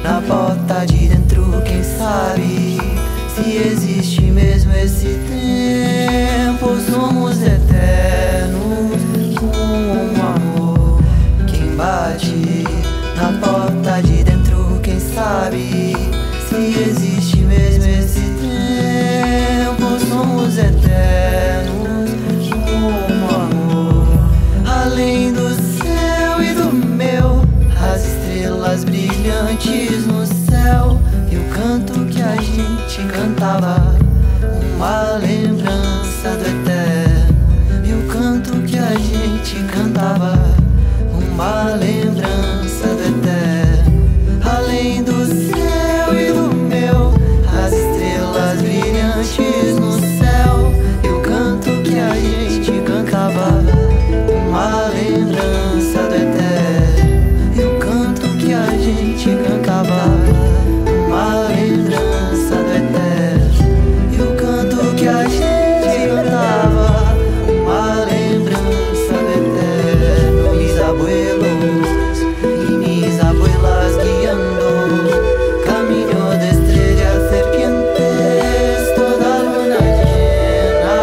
na porta de dentro, quem sabe se existe mesmo esse tempo. Somos eternos com amor. Quem bate na porta de dentro, quem sabe se existe mesmo esse tempo. Somos eternos com amor. Além do céu e do meu, as estrelas brilhantes no céu e o canto que a gente cantava, uma lembrança do eterno. E o canto que a gente cantava, uma lembrança do eterno. Além do céu e do meu, as estrelas brilhantes no céu e o canto que a gente cantava, uma lembrança do eterno. E o canto que a gente cantava, uma lembrança do eterno. E o canto que a gente cantava, uma lembrança do eterno. Mis abuelos y mis abuelas guiando camino de estrellas serpientes, toda luna llena.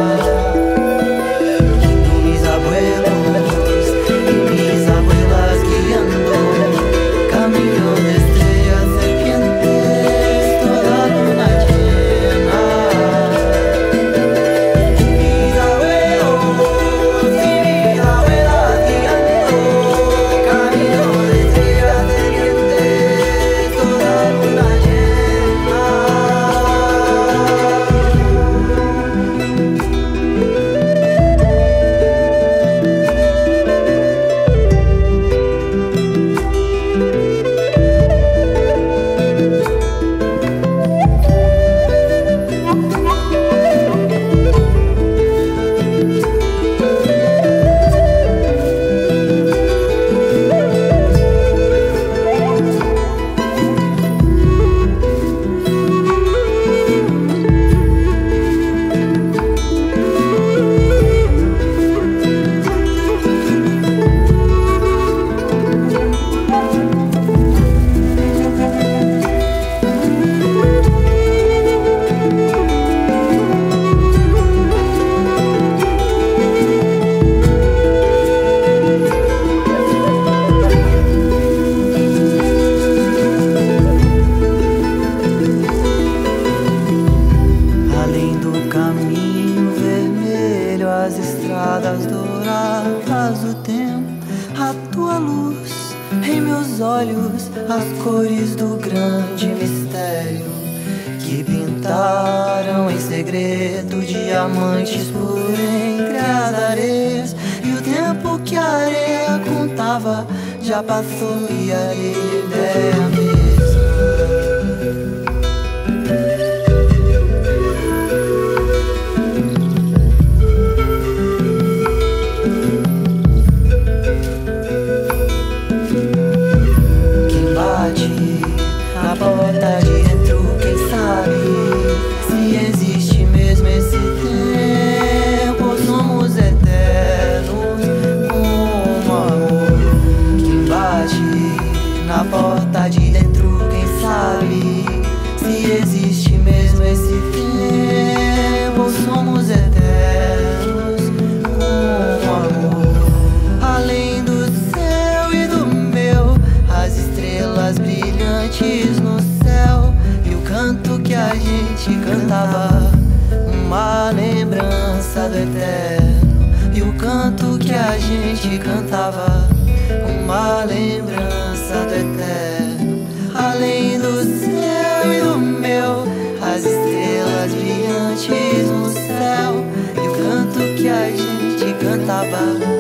Mis abuelos y mis abuelas guiando camino de estrellas serpientes, toda luna llena. Mis abuelos y mis abuelas guiando camino de estrellas serpientes, toda luna llena. Além do caminho vermelho, as estradas douradas do tempo, a tua luz em meus olhos, as cores do grande mistério que pintaram em segredo diamantes por entre as areias. E o tempo que a areia contava já passou e a areia é a mesma. Na porta de dentro, quem sabe se existe mesmo esse tempo. Somos eternos com amor. Quem bate na porta de dentro, quem sabe se existe mesmo esse tempo. Somos eternos com amor. Além do céu e do meu, as estrelas brilhantes no céu e o canto que a gente cantava, uma lembrança do eterno. E o canto que a gente cantava, uma lembrança do eterno. Além do céu e do meu, as estrelas brilhantes no céu e o canto que a gente cantava,